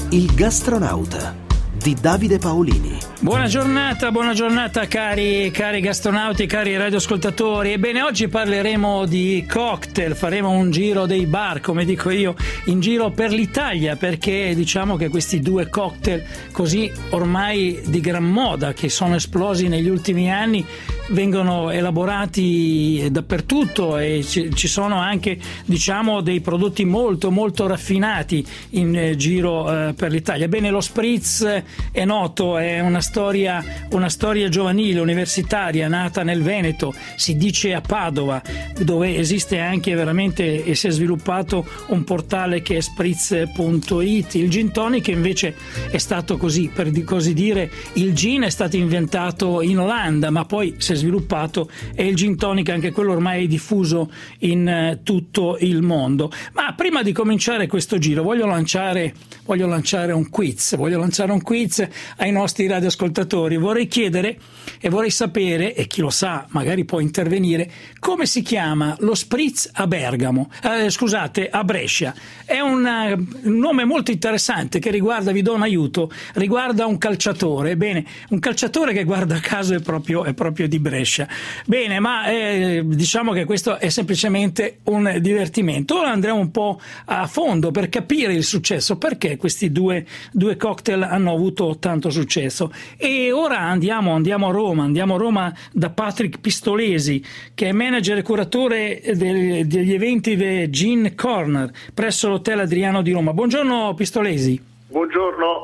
Il gastronauta di Davide Paolini. Buona giornata cari gastronauti, cari radioascoltatori. Ebbene, oggi parleremo di cocktail, faremo un giro dei bar, come dico io, in giro per l'Italia, perché diciamo che questi due cocktail così ormai di gran moda, che sono esplosi negli ultimi anni, vengono elaborati dappertutto e ci sono anche, diciamo, dei prodotti molto molto raffinati in giro per l'Italia. Bene, lo spritz è noto, è una storia giovanile, universitaria, nata nel Veneto, si dice a Padova, dove esiste anche veramente e si è sviluppato un portale che è spritz.it. Il gin tonic invece è stato così, per così dire, il gin è stato inventato in Olanda, ma poi si è sviluppato, e il gin tonic anche quello ormai è diffuso in tutto il mondo. Ma prima di cominciare questo giro voglio lanciare un quiz ai nostri radioascoltatori. Vorrei chiedere e vorrei sapere, e chi lo sa magari può intervenire, come si chiama lo spritz a Bergamo, a Brescia. È un nome molto interessante che riguarda, vi do un aiuto, riguarda un calciatore. Bene, un calciatore che, guarda caso, è proprio di Brescia. Bene, ma diciamo che questo è semplicemente un divertimento. Ora andremo un po' a fondo per capire il successo, perché questi due cocktail hanno avuto tanto successo. E ora andiamo a Roma da Patrick Pistolesi, che è manager e curatore degli eventi del Gin Corner presso l'Hotel Adriano di Roma. Buongiorno Pistolesi. Buongiorno.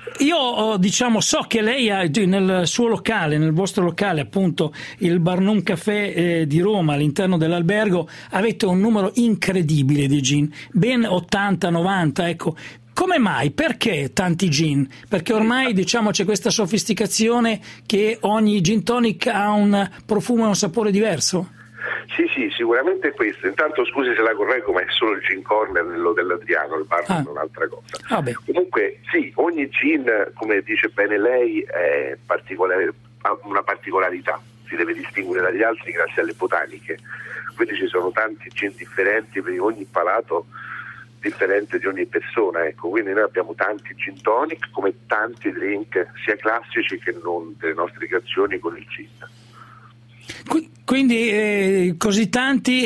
Io so che lei ha nel vostro locale, appunto il Barnum Café di Roma, all'interno dell'albergo, avete un numero incredibile di gin, ben 80-90, ecco. Come mai? Perché tanti gin? Perché ormai, diciamo, c'è questa sofisticazione che ogni gin tonic ha un profumo e un sapore diverso? Sì, sicuramente questo. Intanto scusi se la correggo, ma è solo il gin corner nell'Hotel Adriano, il bar è un'altra cosa. Comunque sì, ogni gin, come dice bene lei, è particolare, ha una particolarità, si deve distinguere dagli altri grazie alle botaniche. Quindi ci sono tanti gin differenti per ogni palato differente di ogni persona, ecco. Quindi noi abbiamo tanti gin tonic come tanti drink, sia classici che non, delle nostre creazioni con il gin. Quindi così tanti,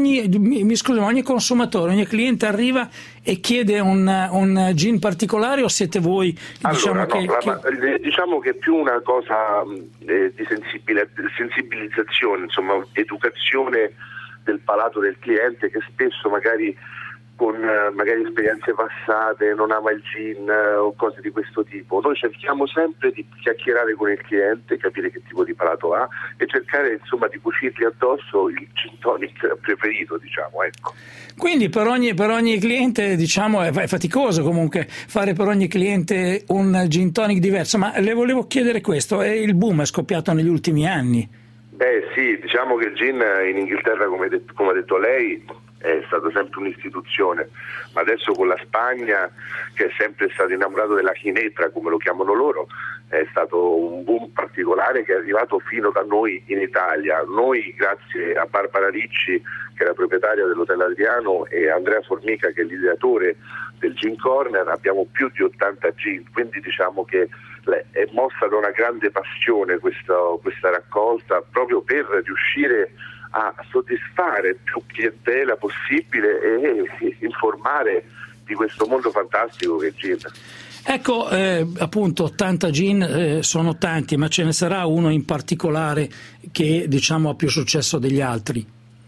ogni consumatore, ogni cliente arriva e chiede un gin particolare, o siete voi? Diciamo diciamo che è più una cosa di sensibilizzazione, insomma, educazione del palato del cliente, che spesso magari con esperienze passate non ama il gin o cose di questo tipo. Noi cerchiamo sempre di chiacchierare con il cliente, capire che tipo di palato ha e cercare, insomma, di cucirgli addosso il gin tonic preferito, diciamo, ecco. Quindi per ogni cliente, diciamo, è faticoso comunque fare per ogni cliente un gin tonic diverso, ma le volevo chiedere questo, il boom è scoppiato negli ultimi anni? Sì, diciamo che il gin in Inghilterra, come ha detto lei, è stato sempre un'istituzione, ma adesso con la Spagna, che è sempre stato innamorato della Ginebra, come lo chiamano loro, è stato un boom particolare che è arrivato fino da noi in Italia. Noi, grazie a Barbara Ricci, che è la proprietaria dell'Hotel Adriano, e Andrea Formica, che è l'ideatore del Gin Corner, abbiamo più di 80 gin, quindi diciamo che è mossa da una grande passione questa raccolta, proprio per riuscire a soddisfare più clientela possibile e informare di questo mondo fantastico che è il gin. Ecco, appunto 80 gin sono tanti, ma ce ne sarà uno in particolare che, diciamo, ha più successo degli altri?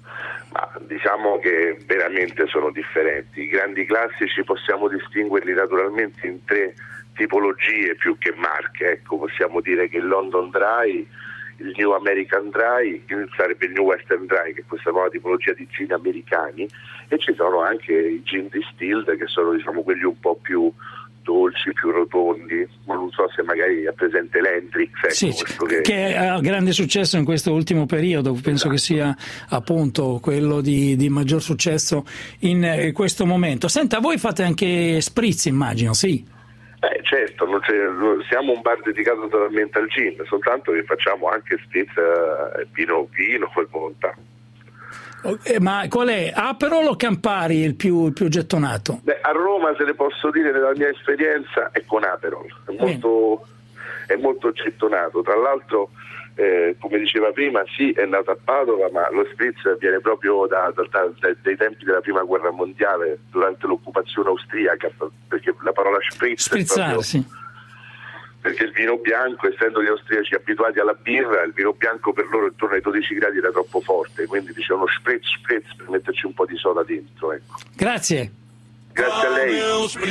Ma diciamo che veramente sono differenti. I grandi classici possiamo distinguerli naturalmente in 3 tipologie più che marche, ecco. Possiamo dire che il London Dry, il New American Dry, sarebbe il New Western Dry, che è questa nuova tipologia di gin americani, e ci sono anche i gin distilled, che sono, diciamo, quelli un po' più dolci, più rotondi, ma non so se magari è presente l'Hendrix, ecco, sì, che ha grande successo in questo ultimo periodo, penso che sia appunto quello di maggior successo in questo momento. Senta, voi fate anche spritz, immagino, sì? Certo, siamo un bar dedicato totalmente al gin, soltanto che facciamo anche spritz vino per volontà. Ma qual è? Aperol o Campari il più gettonato? A Roma, se le posso dire, nella mia esperienza, è con Aperol, è molto gettonato. Tra l'altro, come diceva prima, sì, è nato a Padova, ma lo spritz viene proprio dai tempi della prima guerra mondiale, durante l'occupazione austriaca, perché la parola sprizzare, sì. Perché il vino bianco, essendo gli austriaci abituati alla birra, il vino bianco per loro intorno ai 12 gradi era troppo forte, quindi dicevano spritz per metterci un po' di soda dentro, ecco. Grazie. Grazie a lei.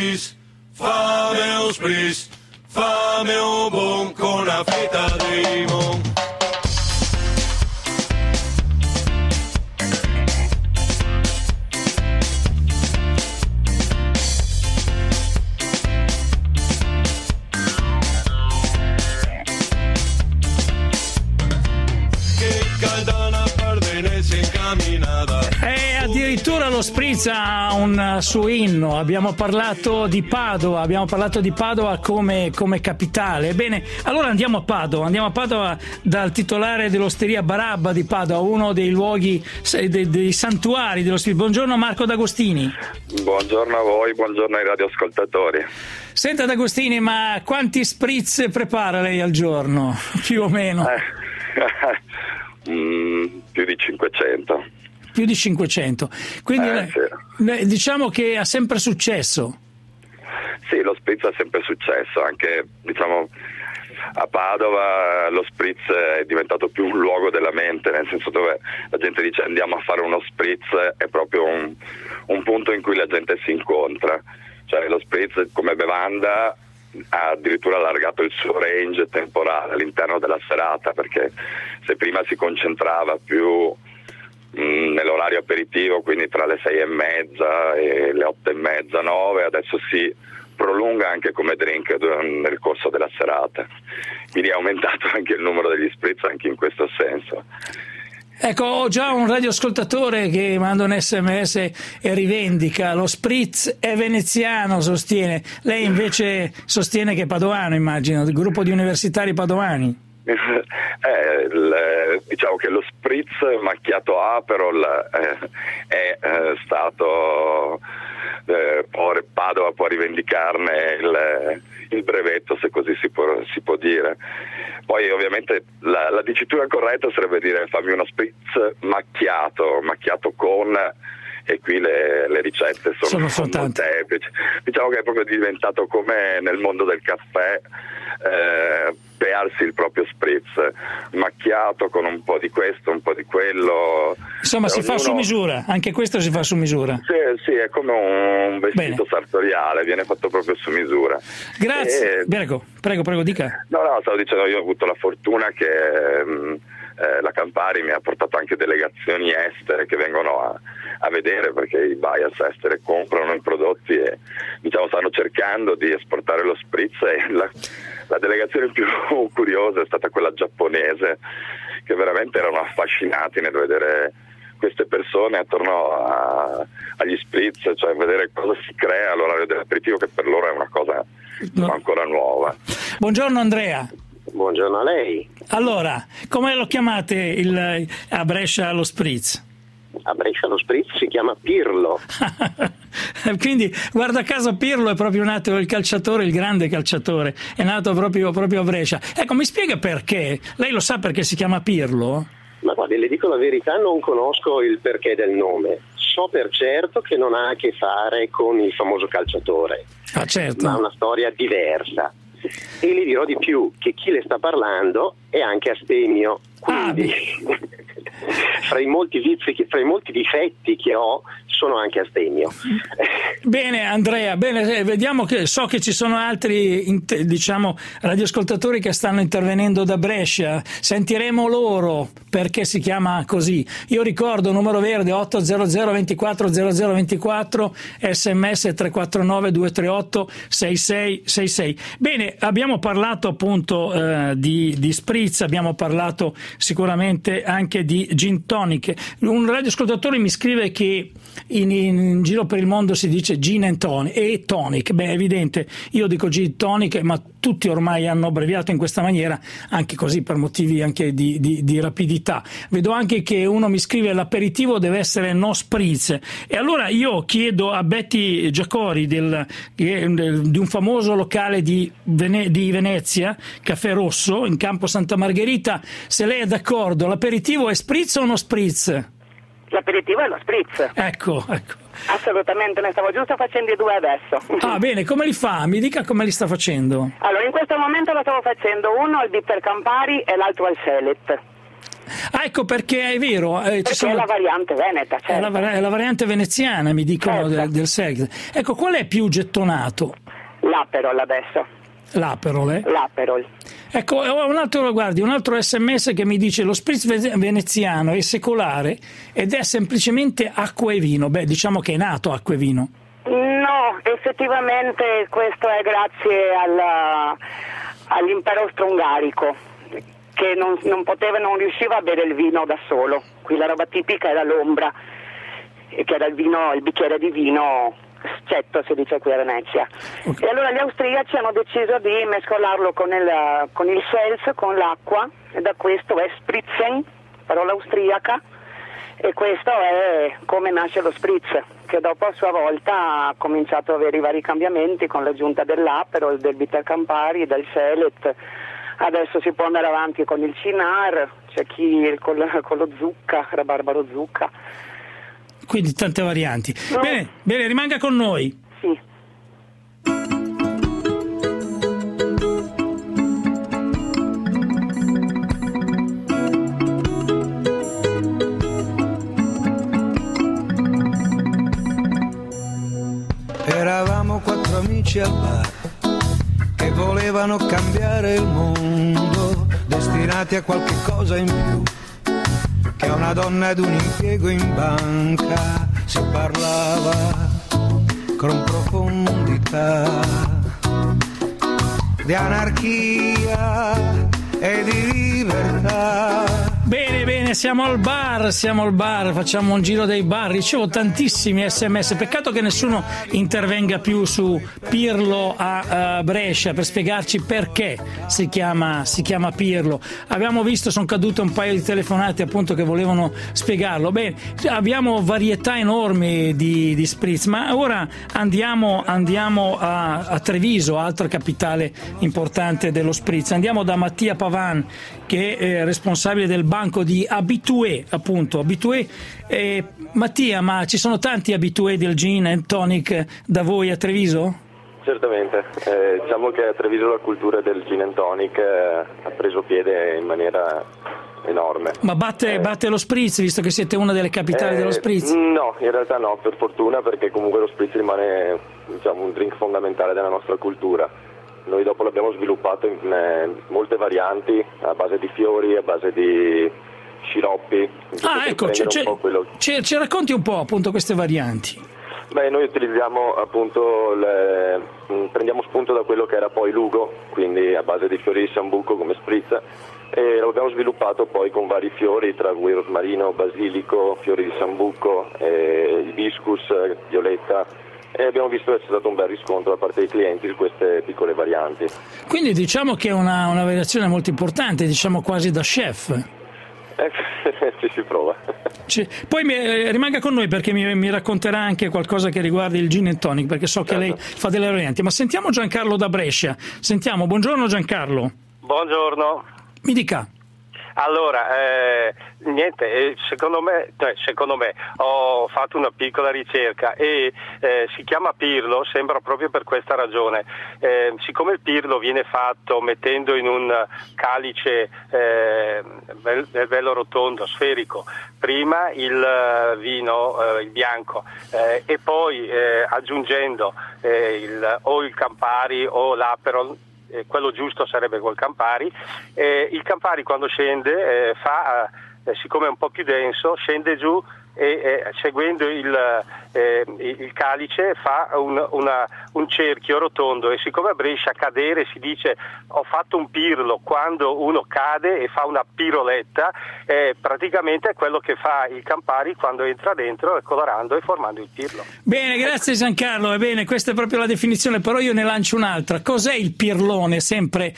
Fame un bon con la feta di limon. Addirittura lo spritz ha un suo inno. Abbiamo parlato di Padova come capitale. Bene, allora andiamo a Padova dal titolare dell'osteria Barabba di Padova, uno dei luoghi, dei santuari dello spritz. Buongiorno Marco D'Agostini. Buongiorno a voi, buongiorno ai radioascoltatori. Senta D'Agostini, ma quanti spritz prepara lei al giorno, più o meno? Più di 500. Più di 500. Quindi sì. Diciamo che ha sempre successo. Sì, lo spritz ha sempre successo, anche a Padova lo spritz è diventato più un luogo della mente, nel senso dove la gente dice andiamo a fare uno spritz, è proprio un punto in cui la gente si incontra. Cioè lo spritz come bevanda ha addirittura allargato il suo range temporale all'interno della serata, perché se prima si concentrava più nell'orario aperitivo, quindi tra le 6:30 e le 8:30, 9, adesso si prolunga anche come drink nel corso della serata, quindi è aumentato anche il numero degli spritz anche in questo senso. Ecco, ho già un radioascoltatore che manda un SMS e rivendica lo spritz è veneziano, sostiene. Lei invece sostiene che è padovano, immagino, del gruppo di universitari padovani. Diciamo che lo spritz macchiato Aperol è stato Padova può rivendicarne il brevetto, se così si può dire. Poi ovviamente la dicitura corretta sarebbe dire fammi uno spritz macchiato con, e qui le ricette sono molteplici. Diciamo che è proprio diventato come nel mondo del caffè, bearsi il proprio spritz macchiato con un po' di questo, un po' di quello. Insomma, si fa su misura, anche questo si fa su misura. Sì, è come un vestito sartoriale, viene fatto proprio su misura. Grazie. Prego, dica. No, stavo dicendo, io ho avuto la fortuna che la Campari mi ha portato anche delegazioni estere che vengono a vedere, perché i buyers estere comprano i prodotti e stanno cercando di esportare lo spritz, e la delegazione più curiosa è stata quella giapponese, che veramente erano affascinati nel vedere queste persone attorno agli spritz, cioè vedere cosa si crea all'orario dell'aperitivo, che per loro è una cosa ancora nuova. Buongiorno Andrea. Buongiorno a lei. Allora, come lo chiamate a Brescia lo spritz? A Brescia lo spritz si chiama Pirlo. Quindi, guarda caso, Pirlo è proprio nato, il calciatore, il grande calciatore, è nato proprio a Brescia. Ecco, mi spiega perché? Lei lo sa perché si chiama Pirlo? Ma guardi, le dico la verità, non conosco il perché del nome. So per certo che non ha a che fare con il famoso calciatore, certo. Ma ha una storia diversa. E le dirò di più, che chi le sta parlando è anche astemio, quindi fra i molti difetti che ho sono anche astemio. Bene Andrea, vediamo, che so che ci sono altri radioascoltatori che stanno intervenendo da Brescia, sentiremo loro perché si chiama così. Io ricordo numero verde 800 24 0024, sms 349 238 6666. Bene, abbiamo parlato appunto di spritz, abbiamo parlato sicuramente anche di gin tonic. Un radioascoltatore mi scrive che in giro per il mondo si dice gin and tonic e tonic. Beh, è evidente, io dico gin tonic, ma tutti ormai hanno abbreviato in questa maniera, anche così per motivi anche di rapidità. Vedo anche che uno mi scrive: l'aperitivo deve essere no spritz, e allora io chiedo a Betty Giacori di un famoso locale di Venezia, Caffè Rosso in Campo Santa Margherita, se lei è d'accordo, l'aperitivo è spritz o no spritz? L'aperitivo è lo spritz. Ecco. Assolutamente, ne stavo giusto facendo i due adesso. Ah, bene, come li fa? Mi dica come li sta facendo. Allora, in questo momento lo stavo facendo uno al bitter Campari e l'altro al Selet. Ah, ecco perché è vero. Perché è la variante veneta, certo. È la variante veneziana, mi dicono, certo. del Selet. Ecco, qual è più gettonato? L'Aperol adesso. L'Aperol, eh? L'Aperol. Ecco, ho un altro sms che mi dice: lo spritz veneziano è secolare ed è semplicemente acqua e vino. Beh, diciamo che è nato acqua e vino. No, effettivamente questo è grazie all'impero austro-ungarico, che non riusciva a bere il vino da solo. Qui la roba tipica era l'ombra, che era il bicchiere di vino scetto, si dice qui a Venezia. Okay. E allora gli austriaci hanno deciso di mescolarlo con il Seltz, con l'acqua, e da questo è Spritzen, parola austriaca, e questo è come nasce lo spritz, che dopo a sua volta ha cominciato ad avere i vari cambiamenti con l'aggiunta dell'Aperol, del bitter Campari, del Selet. Adesso si può andare avanti con il Cynar, c'è chi con lo zucca, rabarbaro zucca. Quindi tante varianti. No. Bene, rimanga con noi. Sì. Eravamo 4 amici al bar che volevano cambiare il mondo, destinati a qualche cosa in più che una donna ed un impiego in banca. Si parlava con profondità di anarchia e di libertà. Bene, siamo al bar, facciamo un giro dei bar, ricevo tantissimi sms, peccato che nessuno intervenga più su Pirlo a Brescia per spiegarci perché si chiama Pirlo. Abbiamo visto, sono cadute un paio di telefonate appunto che volevano spiegarlo. Bene, abbiamo varietà enormi di spritz, ma ora andiamo a Treviso, altra capitale importante dello spritz. Andiamo da Mattia Pavan, che è responsabile del banco di Habitué, appunto. Habitué. Mattia, ma ci sono tanti habitué del gin and tonic da voi a Treviso? Certamente, diciamo che a Treviso la cultura del gin and tonic ha preso piede in maniera enorme. Ma batte lo spritz, visto che siete una delle capitali dello spritz? No, in realtà no, per fortuna, perché comunque lo spritz rimane, diciamo, un drink fondamentale della nostra cultura. Noi dopo l'abbiamo sviluppato in molte varianti, a base di fiori, a base di sciroppi. Ecco, ci racconti un po' appunto queste varianti. Beh, noi utilizziamo appunto prendiamo spunto da quello che era poi l'ugo, quindi a base di fiori di sambuco come spritz, e lo abbiamo sviluppato poi con vari fiori, tra cui rosmarino, basilico, fiori di sambuco, hibiscus, violetta. E abbiamo visto che c'è stato un bel riscontro da parte dei clienti di queste piccole varianti. Quindi diciamo che è una variazione molto importante, diciamo quasi da chef. Ci si prova. Poi rimanga con noi, perché mi racconterà anche qualcosa che riguarda il gin and tonic, perché so che lei fa delle varianti. Ma sentiamo Giancarlo da Brescia. Buongiorno Giancarlo. Buongiorno. Mi dica. Allora, niente, secondo me ho fatto una piccola ricerca e si chiama Pirlo, sembra proprio per questa ragione. Siccome il Pirlo viene fatto mettendo in un calice bello rotondo, sferico, prima il vino, il bianco, e poi aggiungendo o il Campari o l'Aperol, quello giusto sarebbe col Campari. Il Campari quando scende siccome è un po' più denso, scende giù e seguendo il calice fa un cerchio rotondo, e siccome a Brescia cadere si dice ho fatto un pirlo quando uno cade e fa una piroletta, praticamente è quello che fa il Campari quando entra dentro colorando e formando il pirlo. Bene, grazie Giancarlo, ebbene questa è proprio la definizione, però io ne lancio un'altra. Cos'è il pirlone sempre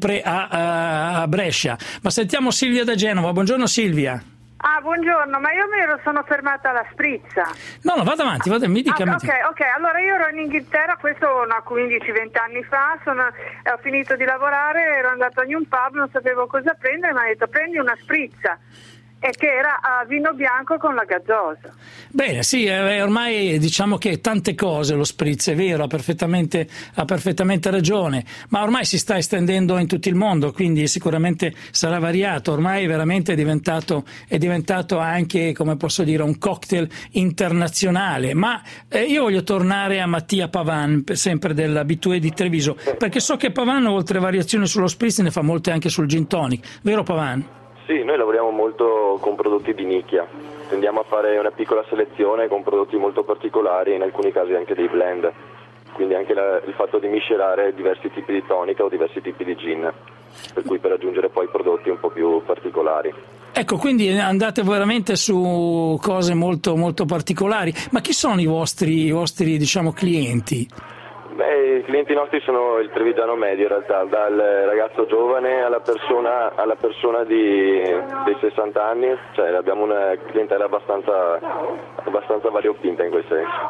a Brescia? Ma sentiamo Silvia da Genova. Buongiorno Silvia. Ah, buongiorno, ma io sono fermata alla sprizza. No, vada avanti, mi dica. Ok, allora io ero in Inghilterra, questo 15-20 anni fa, ho finito di lavorare, ero andata in un pub, non sapevo cosa prendere, mi ha detto prendi una sprizza, e che era vino bianco con la gazzosa. Bene, sì, ormai diciamo che tante cose lo spritz, è vero, ha perfettamente ragione, ma ormai si sta estendendo in tutto il mondo, quindi sicuramente sarà variato, ormai veramente è diventato anche, come posso dire, un cocktail internazionale. Ma io voglio tornare a Mattia Pavan, sempre dell'Abitué di Treviso, perché so che Pavan, oltre variazioni sullo spritz, ne fa molte anche sul gin tonic, vero Pavan? Sì, noi lavoriamo molto con prodotti di nicchia, tendiamo a fare una piccola selezione con prodotti molto particolari, in alcuni casi anche dei blend, quindi anche il fatto di miscelare diversi tipi di tonica o diversi tipi di gin, per cui per aggiungere poi prodotti un po' più particolari. Ecco, quindi andate veramente su cose molto, molto particolari, ma chi sono i vostri diciamo, clienti? I clienti nostri sono il trevigiano medio in realtà, dal ragazzo giovane alla persona dei 60 anni, cioè abbiamo una clientela abbastanza variopinta in quel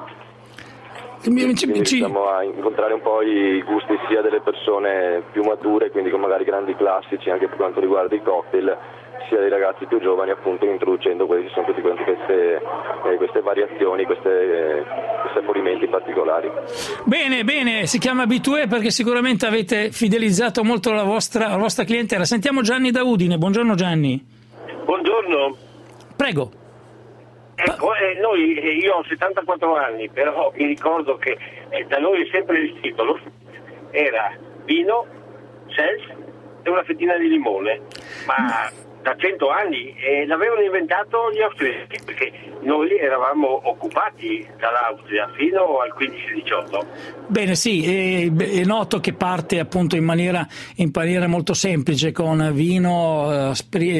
senso. Quindi riusciamo a incontrare un po' i gusti sia delle persone più mature, quindi con magari grandi classici anche per quanto riguarda i cocktail, sia dei ragazzi più giovani, appunto introducendo quelli che sono tutti queste variazioni, questi apporimenti particolari. Bene, si chiama Abitué perché sicuramente avete fidelizzato molto la vostra clientela. Sentiamo Gianni da Udine. Buongiorno Gianni. Buongiorno. Prego. Ecco, io ho 74 anni, però mi ricordo che da noi è sempre il titolo era vino, seltz e una fettina di limone, ma da 100 anni, e l'avevano inventato gli austriaci, perché noi eravamo occupati dall'Austria fino al 15-18. Bene, sì, è noto che parte appunto in maniera molto semplice con vino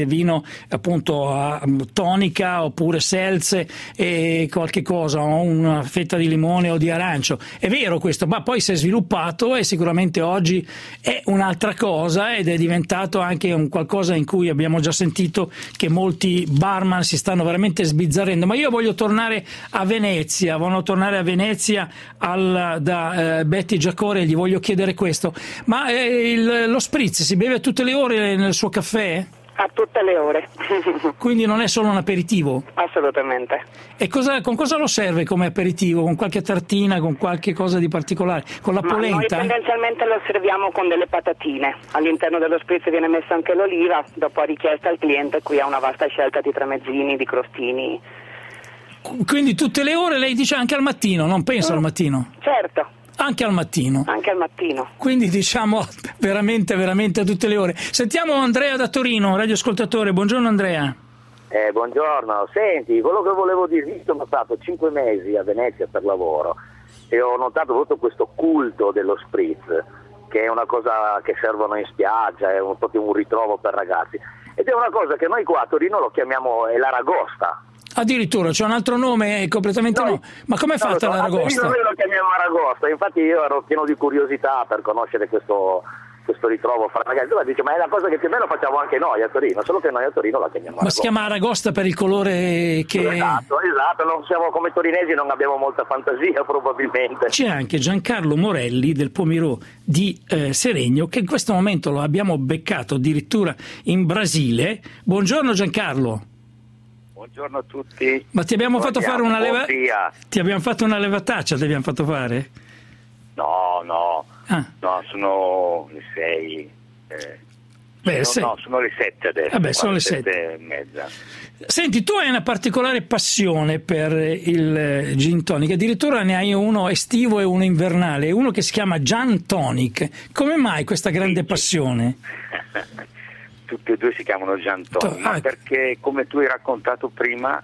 appunto tonica oppure seltz e qualche cosa, una fetta di limone o di arancio. È vero questo, ma poi si è sviluppato e sicuramente oggi è un'altra cosa ed è diventato anche un qualcosa in cui abbiamo già sentito che molti barman si stanno veramente sbizzarrendo. Ma io voglio tornare a Venezia, da Betty Giacore, gli voglio chiedere questo, ma lo spritz si beve tutte le ore nel suo caffè? A tutte le ore. Quindi non è solo un aperitivo? Assolutamente. E con cosa lo serve come aperitivo? Con qualche tartina, con qualche cosa di particolare? Con la polenta? Noi tendenzialmente lo serviamo con delle patatine. All'interno dello spritz viene messa anche l'oliva, dopo a richiesta al cliente qui ha una vasta scelta di tramezzini, di crostini. Quindi tutte le ore, lei dice anche al mattino, non penso al mattino? Certo. Anche al mattino? Anche al mattino. Quindi diciamo veramente a tutte le ore. Sentiamo Andrea da Torino, radioascoltatore. Buongiorno Andrea. Buongiorno, senti, quello che volevo dirti, io sono stato 5 mesi a Venezia per lavoro e ho notato tutto questo culto dello spritz, che è una cosa che servono in spiaggia, è proprio un ritrovo per ragazzi, ed è una cosa che noi qua a Torino lo chiamiamo l'aragosta. Addirittura c'è un altro nome completamente nuovo. Ma com'è fatta l'aragosta? Noi lo chiamiamo aragosta, infatti io ero pieno di curiosità per conoscere questo ritrovo fra ragazzi. Tu dici, ma è la cosa che più o meno facciamo anche noi a Torino, solo che noi a Torino la chiamiamo aragosta. Ma si chiama aragosta per il colore che... Esatto, non siamo come torinesi, non abbiamo molta fantasia probabilmente. C'è anche Giancarlo Morelli del Pomirò di Seregno, che in questo momento lo abbiamo beccato addirittura in Brasile. Buongiorno Giancarlo. Buongiorno a tutti. Ma ti abbiamo fatto fare una Ti abbiamo fatto una levataccia, ti abbiamo fatto fare? No, sono le 6. Sono le 7 adesso. Vabbè, sono le 7 e mezza. Senti, tu hai una particolare passione per il gin tonic, addirittura ne hai uno estivo e uno invernale, uno che si chiama Gin Tonic. Come mai questa grande passione? Tutti e due si chiamano Gin Tonic, perché come tu hai raccontato prima,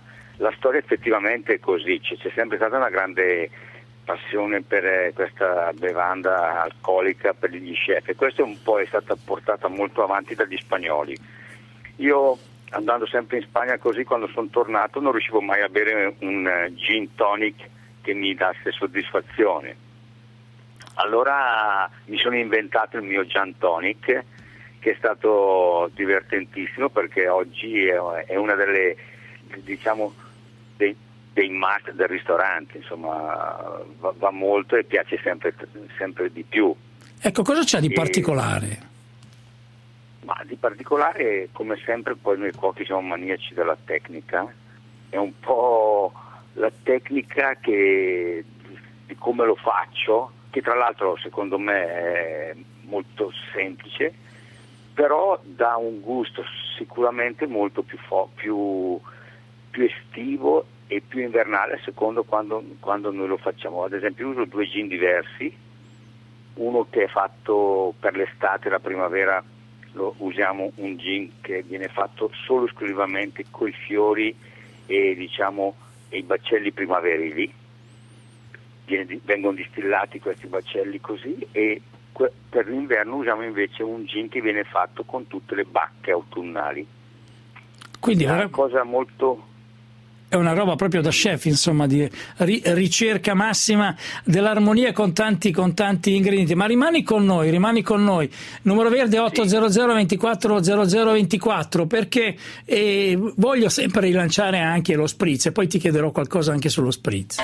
la storia effettivamente è così, c'è sempre stata una grande passione per questa bevanda alcolica per gli chef, e questo un po' è stata portata molto avanti dagli spagnoli. Io, andando sempre in Spagna così, quando sono tornato non riuscivo mai a bere un gin tonic che mi dasse soddisfazione. Allora mi sono inventato il mio gin tonic, che è stato divertentissimo, perché oggi è una delle, diciamo, dei must del ristorante, insomma, va molto e piace sempre di più. Ecco, cosa c'è di particolare? Ma di particolare, come sempre, poi noi cuochi siamo maniaci della tecnica, è un po' la tecnica di come lo faccio, che tra l'altro secondo me è molto semplice, però dà un gusto sicuramente molto più estivo e più invernale, secondo quando noi lo facciamo. Ad esempio uso 2 gin diversi, uno che è fatto per l'estate e la primavera, usiamo un gin che viene fatto solo esclusivamente coi fiori e diciamo i baccelli primaverili, vengono distillati questi baccelli così, e per l'inverno usiamo invece un gin che viene fatto con tutte le bacche autunnali. Quindi è una cosa molto... È una roba proprio da chef, insomma, di ricerca massima dell'armonia con tanti ingredienti. Ma rimani con noi. Numero verde 800 24 0024, perché voglio sempre rilanciare anche lo spritz, e poi ti chiederò qualcosa anche sullo spritz.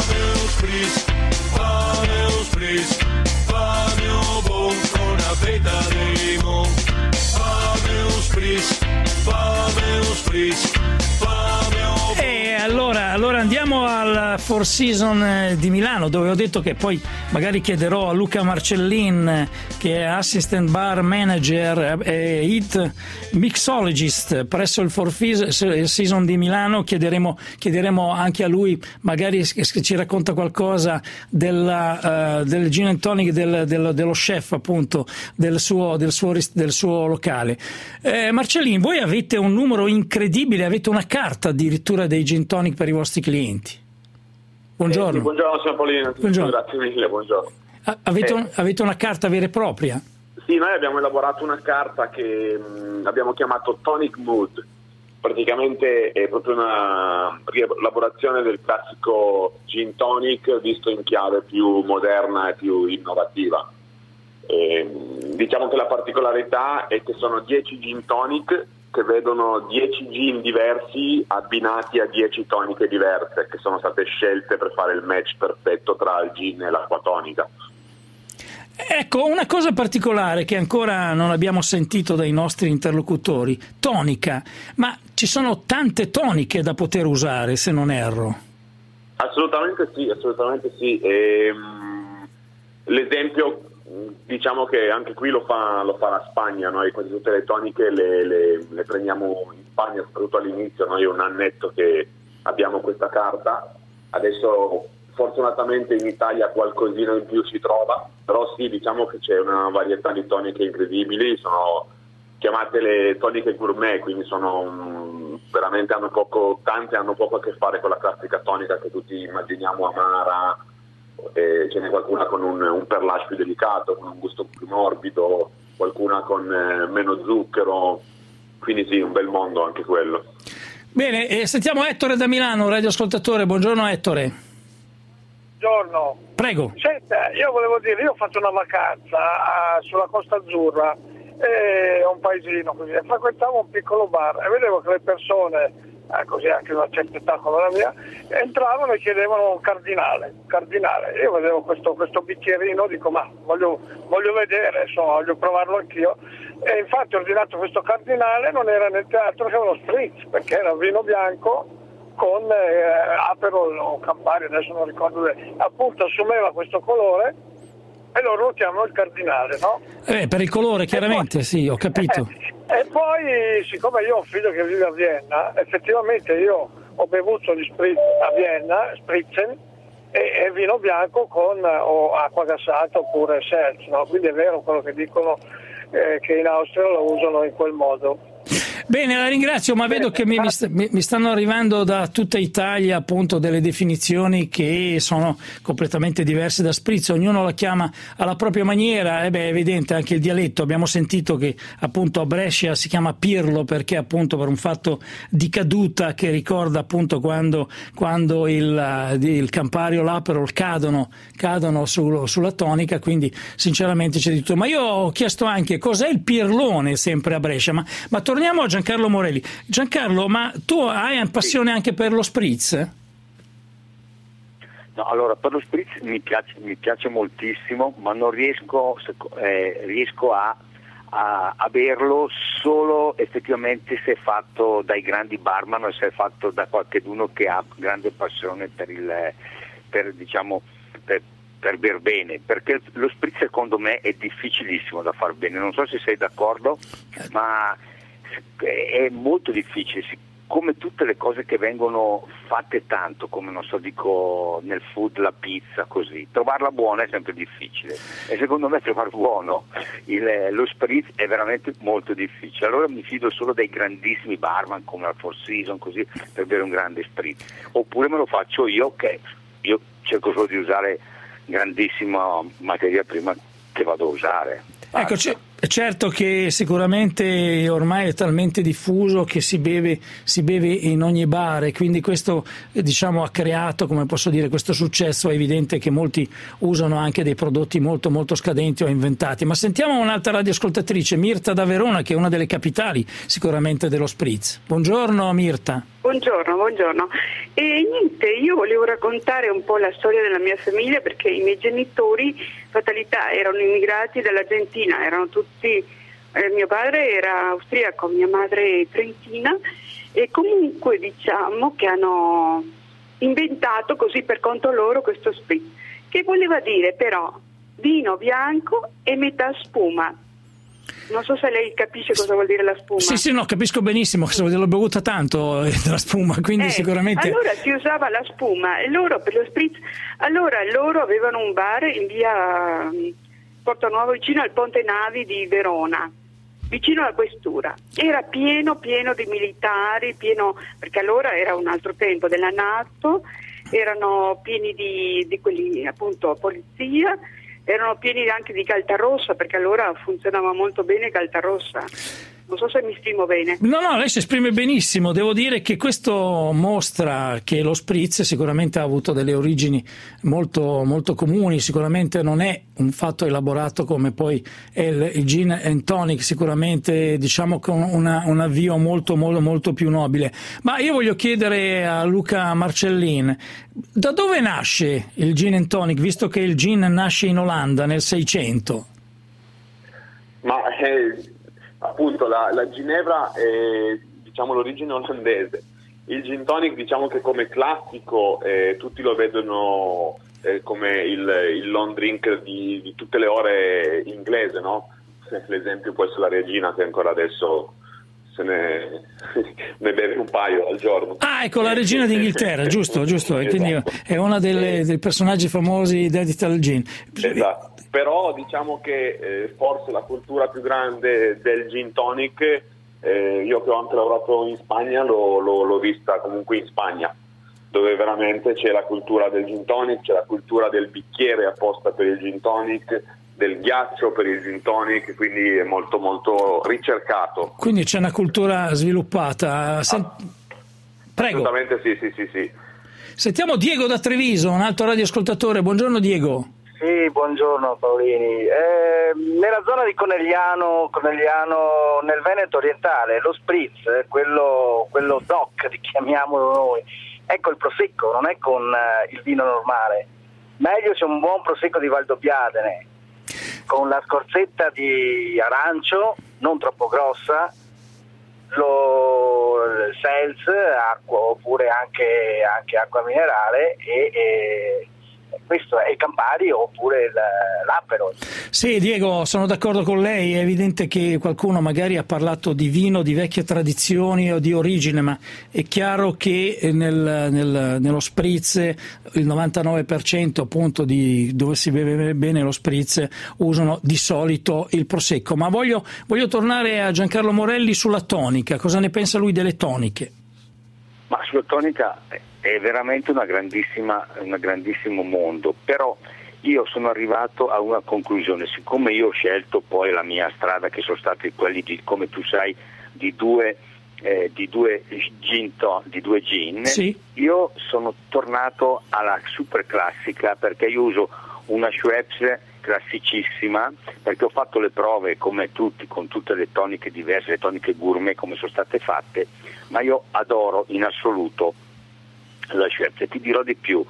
Allora andiamo al Four Seasons di Milano, dove ho detto che poi magari chiederò a Luca Marcellin, che è assistant bar manager e heat mixologist presso il Four Seasons di Milano. Chiederemo anche a lui, magari ci racconta qualcosa del gin and tonic dello chef, appunto, del suo locale. Marcellin, voi avete un numero incredibile, avete una carta addirittura dei gin tonic per i vostri clienti. Buongiorno. Buongiorno signor Paolino, buongiorno. Grazie mille, buongiorno. Avete una carta vera e propria? Sì, noi abbiamo elaborato una carta che abbiamo chiamato Tonic Mood. Praticamente è proprio una rielaborazione del classico gin tonic visto in chiave più moderna e più innovativa. Diciamo che la particolarità è che sono 10 gin tonic che vedono 10 gin diversi abbinati a 10 toniche diverse, che sono state scelte per fare il match perfetto tra il gin e l'acqua tonica. Ecco, una cosa particolare che ancora non abbiamo sentito dai nostri interlocutori: tonica, ma ci sono tante toniche da poter usare, se non erro. Assolutamente sì. L'esempio, diciamo che anche qui lo fa la Spagna. Noi quasi tutte le toniche le prendiamo in Spagna, soprattutto all'inizio. Noi è un annetto che abbiamo questa carta, adesso fortunatamente in Italia qualcosina in più si trova, però sì, diciamo che c'è una varietà di toniche incredibili, sono chiamate le toniche gourmet, quindi sono veramente tante hanno poco a che fare con la classica tonica che tutti immaginiamo amara. Ce n'è qualcuna con un perlage più delicato, con un gusto più morbido, qualcuna con meno zucchero, quindi sì, un bel mondo anche quello. Bene, sentiamo Ettore da Milano, radioascoltatore. Buongiorno Ettore. Buongiorno. Prego. Senta, io volevo dire, io ho fatto una vacanza sulla Costa Azzurra, un paesino così, e frequentavo un piccolo bar e vedevo che le persone, così anche una certa età come la mia, entravano e chiedevano un cardinale. Io vedevo questo bicchierino, dico ma voglio vedere, insomma, voglio provarlo anch'io, e infatti ho ordinato questo cardinale, non era niente altro che uno spritz, perché era vino bianco con Aperol o Campari, adesso non ricordo bene, appunto assumeva questo colore e loro lo chiamano il cardinale, no? Per il colore, chiaramente, sì, ho capito. E poi, siccome io ho un figlio che vive a Vienna, effettivamente io ho bevuto gli spritz a Vienna, spritzen, e vino bianco con o acqua gassata oppure seltz, no? Quindi è vero quello che dicono, che in Austria lo usano in quel modo. Bene, la ringrazio, ma vedo che mi stanno arrivando da tutta Italia appunto delle definizioni che sono completamente diverse da spritz, ognuno la chiama alla propria maniera, è evidente anche il dialetto, abbiamo sentito che appunto a Brescia si chiama pirlo perché appunto per un fatto di caduta che ricorda appunto quando il Campari o l'Aperol cadono sulla tonica, quindi sinceramente c'è di tutto. Ma io ho chiesto anche cos'è il pirlone sempre a Brescia, ma torniamo a Giancarlo Morelli. Giancarlo, ma tu hai passione anche per lo spritz? No, allora per lo spritz mi piace moltissimo, ma non riesco a berlo solo effettivamente se è fatto dai grandi barman o se è fatto da qualcheduno che ha grande passione per ber bene, perché lo spritz secondo me è difficilissimo da far bene, non so se sei d'accordo, ma è molto difficile, come tutte le cose che vengono fatte tanto, come non so, dico nel food, la pizza, così, trovarla buona è sempre difficile, e secondo me trovar buono lo spritz è veramente molto difficile. Allora mi fido solo dei grandissimi barman come la Four Seasons, così, per bere un grande spritz, oppure me lo faccio io, che io cerco solo di usare grandissima materia prima che vado a usare. Ecco, certo che sicuramente ormai è talmente diffuso che si beve in ogni bar, e quindi questo ha creato, come posso dire, questo successo. È evidente che molti usano anche dei prodotti molto molto scadenti o inventati. Ma sentiamo un'altra radioascoltatrice, Mirta da Verona, che è una delle capitali sicuramente dello spritz. Buongiorno Mirta. Buongiorno. E niente, io volevo raccontare un po' la storia della mia famiglia, perché i miei genitori, fatalità, erano immigrati dall'Argentina, erano tutti, mio padre era austriaco, mia madre trentina, e comunque diciamo che hanno inventato così per conto loro questo spritz, che voleva dire però vino bianco e metà spuma. Non so se lei capisce cosa vuol dire la spuma. Sì, no, capisco benissimo, l'ho bevuta tanto della spuma, quindi sicuramente. Allora si usava la spuma e loro per lo spritz, allora loro avevano un bar in via Porto Nuovo, vicino al Ponte Navi di Verona, vicino alla questura. Era pieno di militari, perché allora era un altro tempo della NATO, erano pieni di quelli appunto polizia. Erano pieni anche di Caltarossa, perché allora funzionava molto bene Caltarossa. Non so se mi esprimo bene. No, lei si esprime benissimo. Devo dire che questo mostra che lo spritz sicuramente ha avuto delle origini molto, molto comuni. Sicuramente non è un fatto elaborato come poi è il gin and tonic, sicuramente con un avvio molto, molto, molto più nobile. Ma io voglio chiedere a Luca Marcellin, da dove nasce il gin and tonic, visto che il gin nasce in Olanda nel 600? Appunto la Ginevra è l'origine olandese, il gin tonic che come classico tutti lo vedono come il long drink di tutte le ore inglese, no? L'esempio può essere la regina, che ancora adesso se ne beve un paio al giorno. Ecco, la regina d'Inghilterra, giusto, Esatto. Quindi è una dei personaggi famosi dediti al gin. Esatto. Però che forse la cultura più grande del gin tonic, io che ho anche lavorato in Spagna, l'ho vista comunque in Spagna, dove veramente c'è la cultura del gin tonic, c'è la cultura del bicchiere apposta per il gin tonic, del ghiaccio per il gin tonic, quindi è molto molto ricercato. Quindi c'è una cultura sviluppata. Prego. Assolutamente sì. Sentiamo Diego da Treviso, un altro radioascoltatore. Buongiorno Diego. Sì, buongiorno Paolini. Nella zona di Conegliano, nel Veneto orientale, lo spritz, quello DOC, chiamiamolo noi, è col prosecco, non è con il vino normale. Meglio c'è un buon prosecco di Valdobbiadene, con la scorzetta di arancio, non troppo grossa, il seltz, acqua oppure anche acqua minerale e questo è il Campari oppure l'Aperol. Sì, Diego, sono d'accordo con lei. È evidente che qualcuno magari ha parlato di vino di vecchie tradizioni o di origine, ma è chiaro che nello spritz il 99% appunto di dove si beve bene lo spritz usano di solito il prosecco. Ma voglio tornare a Giancarlo Morelli sulla tonica. Cosa ne pensa lui delle toniche? Ma sulla tonica è veramente un grandissimo mondo, però io sono arrivato a una conclusione. Siccome io ho scelto poi la mia strada, che sono stati quelli come tu sai, di due gin, sì. Io sono tornato alla super classica, perché io uso una Schweppes classicissima, perché ho fatto le prove come tutti con tutte le toniche diverse, le toniche gourmet come sono state fatte, ma io adoro in assoluto la Schweppes. E ti dirò di più,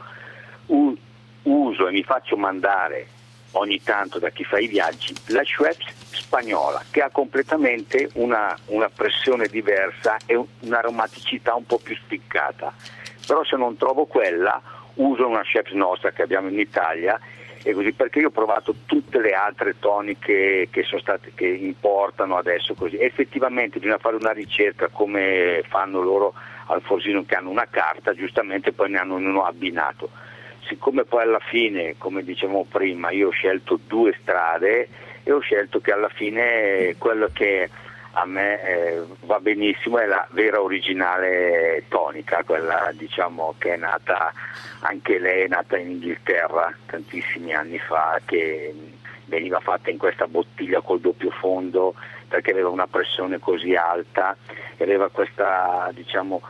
uso e mi faccio mandare ogni tanto da chi fa i viaggi la Schweppes spagnola, che ha completamente una pressione diversa e un'aromaticità un po' più spiccata. Però se non trovo quella, uso una Schweppes nostra che abbiamo in Italia, e così, perché io ho provato tutte le altre toniche che sono state, che importano adesso così. Effettivamente bisogna fare una ricerca come fanno loro al Forsino, che hanno una carta, giustamente poi ne hanno uno abbinato. Siccome poi alla fine, come dicevamo prima, io ho scelto due strade e ho scelto che alla fine quello che a me va benissimo è la vera originale tonica, quella diciamo che è nata, anche lei è nata in Inghilterra tantissimi anni fa, che veniva fatta in questa bottiglia col doppio fondo, perché aveva una pressione così alta e aveva questa diciamo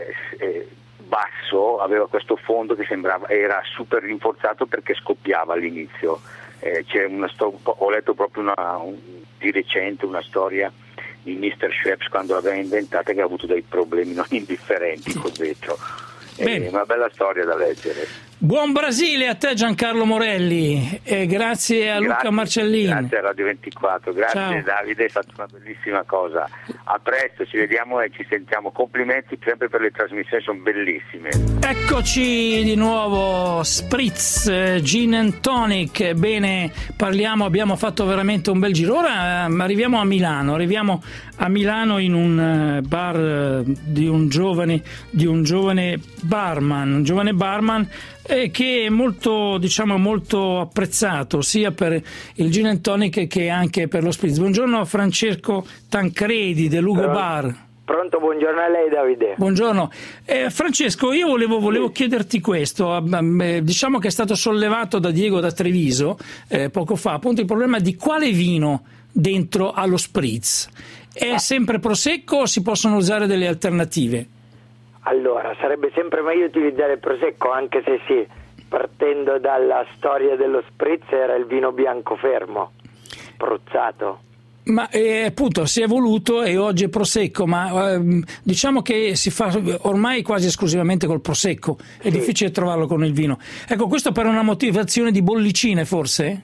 basso, aveva questo fondo che sembrava, era super rinforzato perché scoppiava all'inizio. C'è ho letto proprio di recente una storia di Mr. Schweppes quando l'aveva inventata, che ha avuto dei problemi non indifferenti col vetro. È una bella storia da leggere. Buon Brasile a te Giancarlo Morelli e grazie a Luca Marcellini. Grazie a Radio 24, grazie. Ciao. Davide, hai fatto una bellissima cosa. A presto, ci vediamo e ci sentiamo. Complimenti sempre per le trasmissioni, sono bellissime. Eccoci di nuovo, Spritz, Gin and Tonic. Bene, abbiamo fatto veramente un bel giro. Ora arriviamo a Milano in un bar di un giovane barman che è molto apprezzato sia per il gin and tonic che anche per lo spritz. Buongiorno a Francesco Tancredi dell'Ugo Bar. Pronto, buongiorno a lei Davide. Buongiorno. Francesco, io volevo chiederti questo, diciamo che è stato sollevato da Diego da Treviso poco fa, appunto il problema di quale vino dentro allo spritz. È sempre prosecco o si possono usare delle alternative? Allora, sarebbe sempre meglio utilizzare il prosecco, anche se sì, partendo dalla storia dello spritz era il vino bianco fermo, spruzzato. Ma appunto si è evoluto e oggi è prosecco, ma diciamo che si fa ormai quasi esclusivamente col prosecco, è difficile trovarlo con il vino. Ecco, questo per una motivazione di bollicine forse?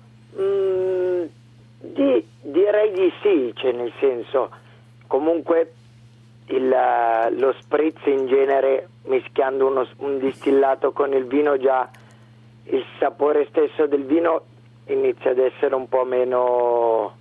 Direi di sì, cioè nel senso, comunque lo spritz in genere, mischiando un distillato con il vino, già il sapore stesso del vino inizia ad essere un po' meno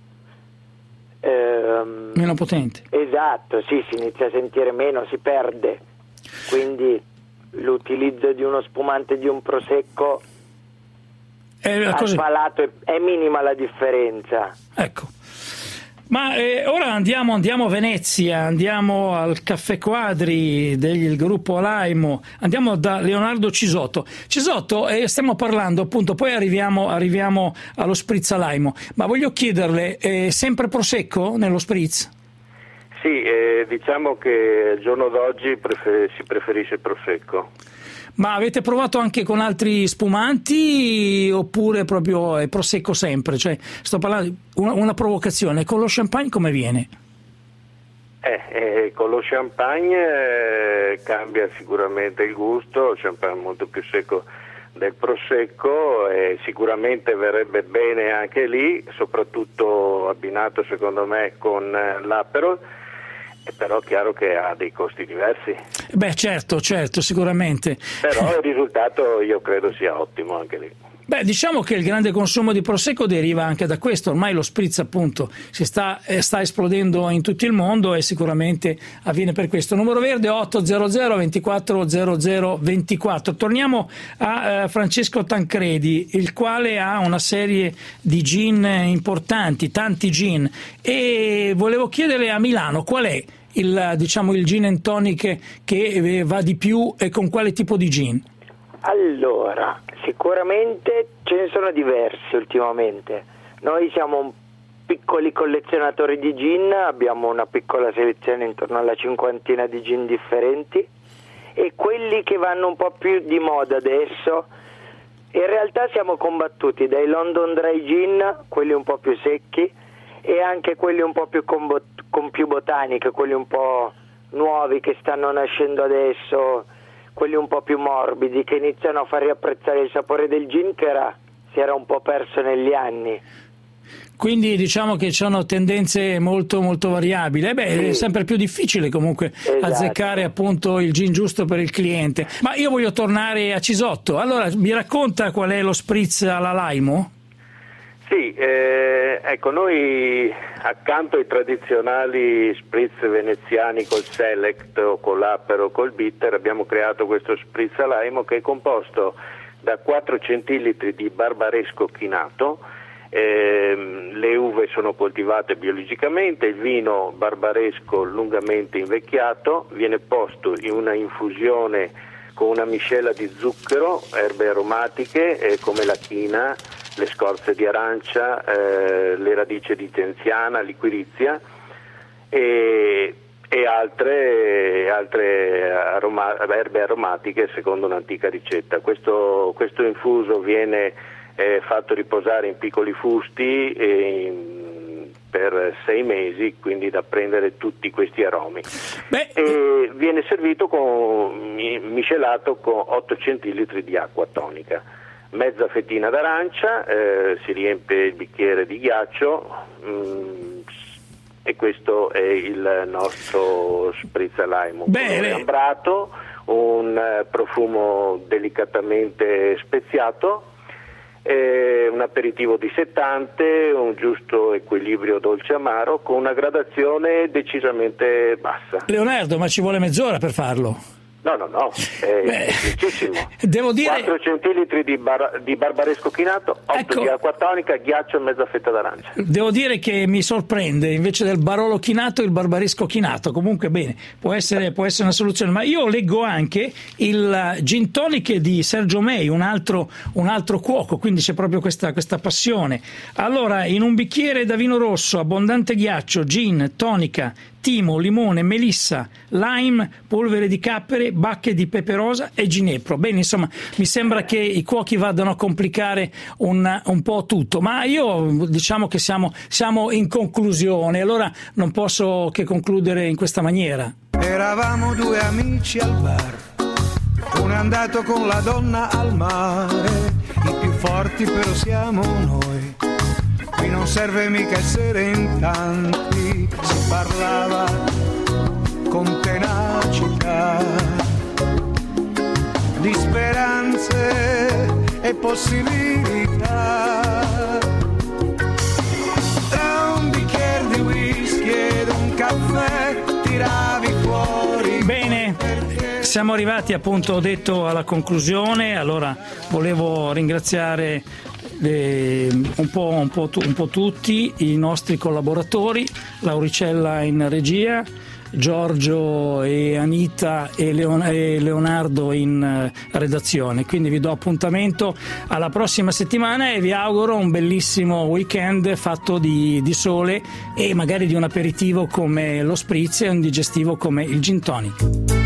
potente. Esatto, sì, si inizia a sentire meno, si perde, quindi l'utilizzo di uno spumante di un prosecco al palato è minima la differenza. Ecco. Ma ora andiamo a Venezia, andiamo al Caffè Quadri del gruppo Alaimo, andiamo da Leonardo Cisotto. Cisotto, stiamo parlando appunto, poi arriviamo allo spritz Alaimo, ma voglio chiederle, sempre prosecco nello spritz? Sì, diciamo che al giorno d'oggi si preferisce il prosecco. Ma avete provato anche con altri spumanti oppure proprio è prosecco sempre? Cioè, sto parlando una provocazione, con lo champagne come viene? Con lo champagne cambia sicuramente il gusto, il champagne è molto più secco del prosecco e sicuramente verrebbe bene anche lì, soprattutto abbinato secondo me con l'Aperol. Però è chiaro che ha dei costi diversi. Beh, certo, sicuramente. Però il risultato io credo sia ottimo anche lì. Beh, diciamo che il grande consumo di prosecco deriva anche da questo, ormai lo spritz appunto sta esplodendo in tutto il mondo e sicuramente avviene per questo. Numero verde 800 24 00 24. Torniamo a Francesco Tancredi, il quale ha una serie di gin importanti, tanti gin, e volevo chiedere a Milano qual è il gin and tonic che va di più e con quale tipo di gin? Allora, sicuramente ce ne sono diversi ultimamente. Noi siamo piccoli collezionatori di gin, abbiamo una piccola selezione intorno alla 50 di gin differenti, e quelli che vanno un po' più di moda adesso, in realtà siamo combattuti dai London Dry Gin, quelli un po' più secchi, e anche quelli un po' più con più botaniche, quelli un po' nuovi che stanno nascendo adesso, quelli un po' più morbidi, che iniziano a far riapprezzare il sapore del gin che si era un po' perso negli anni. Quindi diciamo che ci sono tendenze molto molto variabili. È sempre più difficile comunque azzeccare appunto il gin giusto per il cliente. Ma io voglio tornare a Cisotto. Allora, mi racconta qual è lo spritz alla Laimo? Sì, ecco, noi accanto ai tradizionali spritz veneziani col Select o con l'Aperol o col Bitter abbiamo creato questo spritz a Laimo che è composto da 4 centilitri di barbaresco chinato. Le uve sono coltivate biologicamente, il vino barbaresco lungamente invecchiato viene posto in una infusione con una miscela di zucchero, erbe aromatiche come la china, le scorze di arancia, le radici di genziana, liquirizia e altre erbe aromatiche secondo un'antica ricetta. Questo infuso viene fatto riposare in piccoli fusti per 6 mesi, quindi da prendere tutti questi aromi. E viene servito miscelato con 8 centilitri di acqua tonica, mezza fettina d'arancia, si riempie il bicchiere di ghiaccio e questo è il nostro spritz a Laimo. Colore ambrato, un profumo delicatamente speziato, un aperitivo dissettante, un giusto equilibrio dolce-amaro con una gradazione decisamente bassa. Leonardo, ma ci vuole mezz'ora per farlo? No, è semplicissimo. Devo dire 4 centilitri di barbaresco chinato, 8 di acqua tonica, ghiaccio e mezza fetta d'arancia. Devo dire che mi sorprende, invece del Barolo chinato il barbaresco chinato. Comunque bene, può essere una soluzione, ma io leggo anche il gin tonic di Sergio May, un altro cuoco, quindi c'è proprio questa passione. Allora, in un bicchiere da vino rosso, abbondante ghiaccio, gin, tonica, timo, limone, melissa, lime, polvere di capperi, bacche di pepe rosa e ginepro. Bene, insomma, mi sembra che i cuochi vadano a complicare un po' tutto, ma io diciamo che siamo in conclusione, allora non posso che concludere in questa maniera. Eravamo 2 amici al bar, uno è andato con la donna al mare, i più forti però siamo noi. Qui non serve mica essere in tanti, si parlava con tenacità di speranze e possibilità. Tra un bicchiere di whisky ed un caffè tiravi fuori. Bene, siamo arrivati appunto, ho detto, alla conclusione. Allora volevo ringraziare un po' tutti i nostri collaboratori, Lauricella in regia, Giorgio e Anita e Leonardo in redazione. Quindi vi do appuntamento alla prossima settimana e vi auguro un bellissimo weekend fatto di sole e magari di un aperitivo come lo spritz e un digestivo come il gin tonic.